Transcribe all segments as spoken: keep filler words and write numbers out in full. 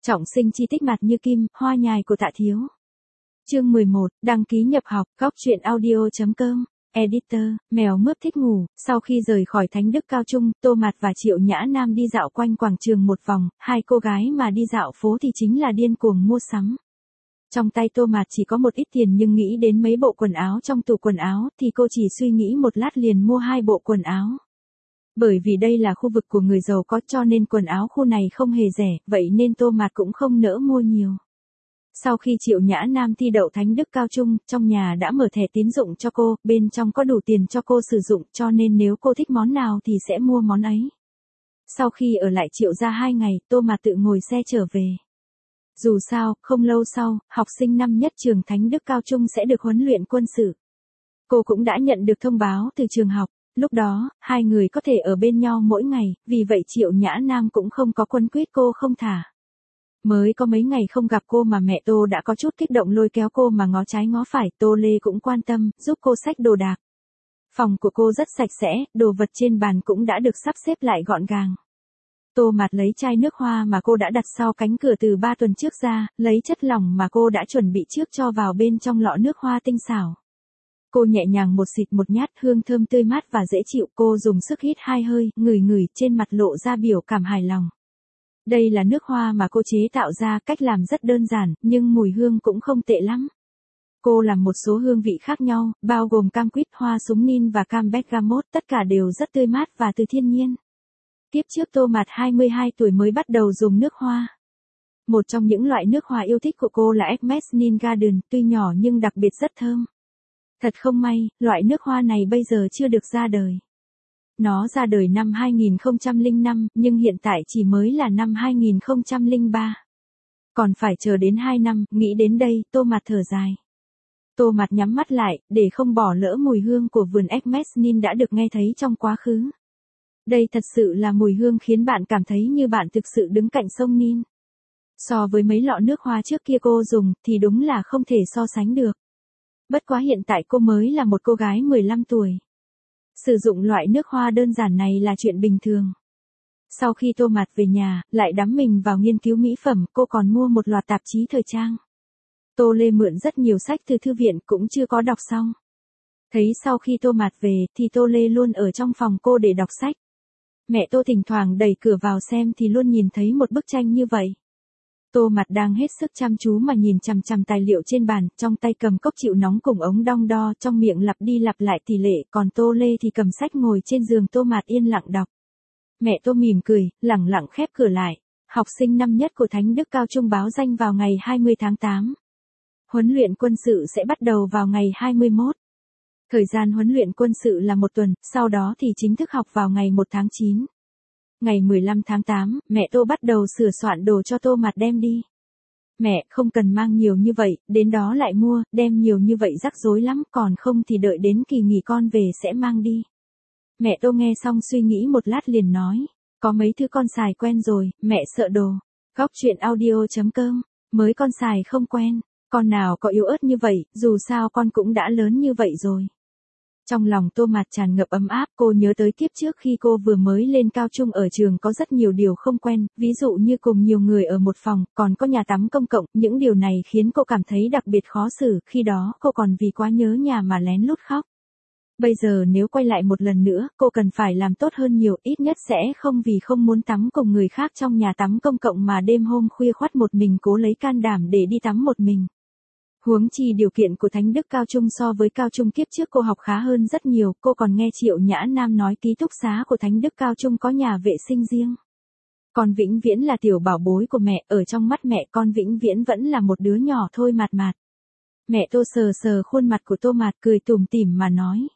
Trọng sinh chi tích mặt như kim, hoa nhài của Tạ Thiếu. Chương mười một, đăng ký nhập học, góc truyện audio.com. Editor, mèo mướp thích ngủ. Sau khi rời khỏi Thánh Đức Cao Trung, Tô Mạt và Triệu Nhã Nam đi dạo quanh quảng trường một vòng, hai cô gái mà đi dạo phố thì chính là điên cuồng mua sắm. Trong tay Tô Mạt chỉ có một ít tiền nhưng nghĩ đến mấy bộ quần áo trong tủ quần áo thì cô chỉ suy nghĩ một lát liền mua hai bộ quần áo. Bởi vì đây là khu vực của người giàu có cho nên quần áo khu này không hề rẻ, vậy nên Tô Mạt cũng không nỡ mua nhiều. Sau khi Triệu Nhã Nam thi đậu Thánh Đức Cao Trung, trong nhà đã mở thẻ tín dụng cho cô, bên trong có đủ tiền cho cô sử dụng cho nên nếu cô thích món nào thì sẽ mua món ấy. Sau khi ở lại Triệu gia hai ngày, Tô Mạt tự ngồi xe trở về. Dù sao, không lâu sau, học sinh năm nhất trường Thánh Đức Cao Trung sẽ được huấn luyện quân sự. Cô cũng đã nhận được thông báo từ trường học. Lúc đó, hai người có thể ở bên nhau mỗi ngày, vì vậy Triệu Nhã Nam cũng không có quấn quýt cô không thả. Mới có mấy ngày không gặp cô mà mẹ Tô đã có chút kích động lôi kéo cô mà ngó trái ngó phải, Tô Lê cũng quan tâm, giúp cô xách đồ đạc. Phòng của cô rất sạch sẽ, đồ vật trên bàn cũng đã được sắp xếp lại gọn gàng. Tô Mạt lấy chai nước hoa mà cô đã đặt sau cánh cửa từ ba tuần trước ra, lấy chất lỏng mà cô đã chuẩn bị trước cho vào bên trong lọ nước hoa tinh xảo. Cô nhẹ nhàng một xịt một nhát, hương thơm tươi mát và dễ chịu, cô dùng sức hít hai hơi, ngửi ngửi, trên mặt lộ ra biểu cảm hài lòng. Đây là nước hoa mà cô chế tạo ra, cách làm rất đơn giản, nhưng mùi hương cũng không tệ lắm. Cô làm một số hương vị khác nhau, bao gồm cam quýt, hoa súng nin và cam bergamot, tất cả đều rất tươi mát và từ thiên nhiên. Tiếp trước Tô Mạt hai mươi hai tuổi mới bắt đầu dùng nước hoa. Một trong những loại nước hoa yêu thích của cô là Hermes Nin Garden, tuy nhỏ nhưng đặc biệt rất thơm. Thật không may, loại nước hoa này bây giờ chưa được ra đời. Nó ra đời năm hai nghìn không trăm lẻ năm, nhưng hiện tại chỉ mới là năm hai nghìn không trăm lẻ ba. Còn phải chờ đến hai năm, nghĩ đến đây, Tô Mạt thở dài. Tô Mạt nhắm mắt lại, để không bỏ lỡ mùi hương của vườn Hermes Nin đã được nghe thấy trong quá khứ. Đây thật sự là mùi hương khiến bạn cảm thấy như bạn thực sự đứng cạnh sông Nin. So với mấy lọ nước hoa trước kia cô dùng, thì đúng là không thể so sánh được. Bất quá hiện tại cô mới là một cô gái mười lăm tuổi. Sử dụng loại nước hoa đơn giản này là chuyện bình thường. Sau khi Tô Mạt về nhà, lại đắm mình vào nghiên cứu mỹ phẩm, cô còn mua một loạt tạp chí thời trang. Tô Lê mượn rất nhiều sách từ thư viện cũng chưa có đọc xong. Thấy sau khi Tô Mạt về, thì Tô Lê luôn ở trong phòng cô để đọc sách. Mẹ Tô thỉnh thoảng đẩy cửa vào xem thì luôn nhìn thấy một bức tranh như vậy. Tô Mạt đang hết sức chăm chú mà nhìn chằm chằm tài liệu trên bàn, trong tay cầm cốc chịu nóng cùng ống đong đo, trong miệng lặp đi lặp lại tỷ lệ, còn Tô Lê thì cầm sách ngồi trên giường. Tô Mạt yên lặng đọc. Mẹ Tô mỉm cười, lẳng lặng khép cửa lại. Học sinh năm nhất của Thánh Đức Cao Trung báo danh vào ngày hai mươi tháng tám. Huấn luyện quân sự sẽ bắt đầu vào ngày hai mươi mốt. Thời gian huấn luyện quân sự là một tuần, sau đó thì chính thức học vào ngày một tháng chín. Ngày mười lăm tháng tám, mẹ Tô bắt đầu sửa soạn đồ cho Tô Mạt đem đi. Mẹ, không cần mang nhiều như vậy, đến đó lại mua, đem nhiều như vậy rắc rối lắm, còn không thì đợi đến kỳ nghỉ con về sẽ mang đi. Mẹ Tô nghe xong suy nghĩ một lát liền nói, có mấy thứ con xài quen rồi, mẹ sợ đồ. Góc truyện audio.com, mới con xài không quen, con nào có yếu ớt như vậy, dù sao con cũng đã lớn như vậy rồi. Trong lòng Tô Mạt tràn ngập ấm áp, cô nhớ tới kiếp trước khi cô vừa mới lên cao trung ở trường có rất nhiều điều không quen, ví dụ như cùng nhiều người ở một phòng, còn có nhà tắm công cộng, những điều này khiến cô cảm thấy đặc biệt khó xử, khi đó cô còn vì quá nhớ nhà mà lén lút khóc. Bây giờ nếu quay lại một lần nữa, cô cần phải làm tốt hơn nhiều, ít nhất sẽ không vì không muốn tắm cùng người khác trong nhà tắm công cộng mà đêm hôm khuya khoắt một mình cố lấy can đảm để đi tắm một mình. Huống chi điều kiện của Thánh Đức Cao Trung so với Cao Trung kiếp trước cô học khá hơn rất nhiều, cô còn nghe Triệu Nhã Nam nói ký túc xá của Thánh Đức Cao Trung có nhà vệ sinh riêng. Con vĩnh viễn là tiểu bảo bối của mẹ, ở trong mắt mẹ con vĩnh viễn vẫn là một đứa nhỏ thôi. Mạt Mạt. Mẹ Tô sờ sờ khuôn mặt của Tô Mạt cười tủm tỉm mà nói.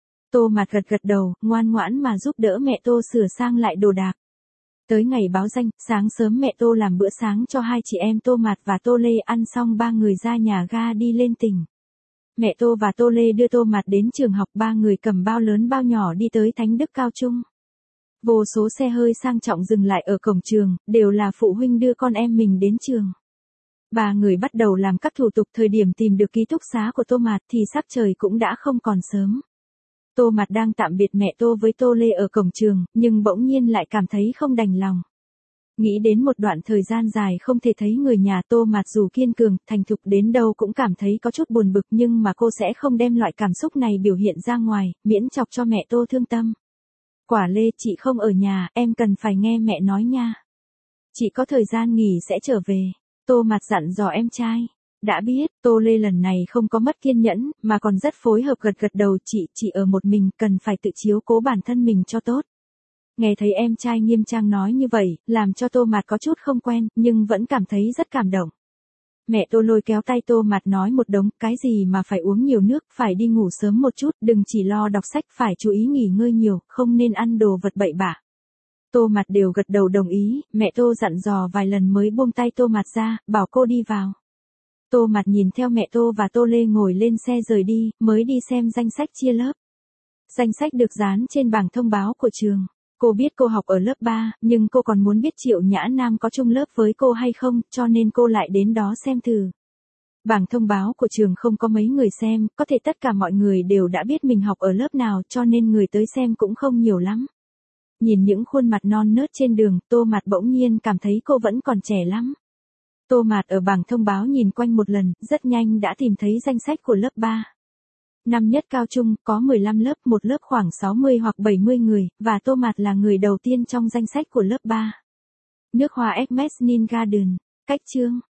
Tô Mạt gật gật đầu, ngoan ngoãn mà giúp đỡ mẹ Tô sửa sang lại đồ đạc. Tới ngày báo danh, sáng sớm mẹ Tô làm bữa sáng cho hai chị em Tô Mạt và Tô Lê, ăn xong ba người ra nhà ga đi lên tỉnh. Mẹ Tô và Tô Lê đưa Tô Mạt đến trường học, ba người cầm bao lớn bao nhỏ đi tới Thánh Đức Cao Trung. Vô số xe hơi sang trọng dừng lại ở cổng trường, đều là phụ huynh đưa con em mình đến trường. Ba người bắt đầu làm các thủ tục, thời điểm tìm được ký túc xá của Tô Mạt thì sắc trời cũng đã không còn sớm. Tô Mạt đang tạm biệt mẹ Tô với Tô Lê ở cổng trường, nhưng bỗng nhiên lại cảm thấy không đành lòng. Nghĩ đến một đoạn thời gian dài không thể thấy người nhà, Tô Mạt dù kiên cường, thành thục đến đâu cũng cảm thấy có chút buồn bực, nhưng mà cô sẽ không đem loại cảm xúc này biểu hiện ra ngoài, miễn chọc cho mẹ Tô thương tâm. Quả Lê, chị không ở nhà, em cần phải nghe mẹ nói nha. Chị có thời gian nghỉ sẽ trở về. Tô Mạt dặn dò em trai. Đã biết, Tô Lê lần này không có mất kiên nhẫn, mà còn rất phối hợp gật gật đầu. Chị, chị ở một mình, cần phải tự chiếu cố bản thân mình cho tốt. Nghe thấy em trai nghiêm trang nói như vậy, làm cho Tô Mạt có chút không quen, nhưng vẫn cảm thấy rất cảm động. Mẹ Tô lôi kéo tay Tô Mạt nói một đống, cái gì mà phải uống nhiều nước, phải đi ngủ sớm một chút, đừng chỉ lo đọc sách, phải chú ý nghỉ ngơi nhiều, không nên ăn đồ vật bậy bạ. Tô Mạt đều gật đầu đồng ý, mẹ Tô dặn dò vài lần mới buông tay Tô Mạt ra, bảo cô đi vào. Tô Mạt nhìn theo mẹ Tô và Tô Lê ngồi lên xe rời đi, mới đi xem danh sách chia lớp. Danh sách được dán trên bảng thông báo của trường. Cô biết cô học ở lớp ba, nhưng cô còn muốn biết Triệu Nhã Nam có chung lớp với cô hay không, cho nên cô lại đến đó xem thử. Bảng thông báo của trường không có mấy người xem, có thể tất cả mọi người đều đã biết mình học ở lớp nào, cho nên người tới xem cũng không nhiều lắm. Nhìn những khuôn mặt non nớt trên đường, Tô Mạt bỗng nhiên cảm thấy cô vẫn còn trẻ lắm. Tô Mạt ở bảng thông báo nhìn quanh một lần, rất nhanh đã tìm thấy danh sách của lớp ba. Năm nhất cao trung, có mười lăm lớp, một lớp khoảng sáu mươi hoặc bảy mươi người, và Tô Mạt là người đầu tiên trong danh sách của lớp ba. Nước hoa Hermes Garden, cách chương.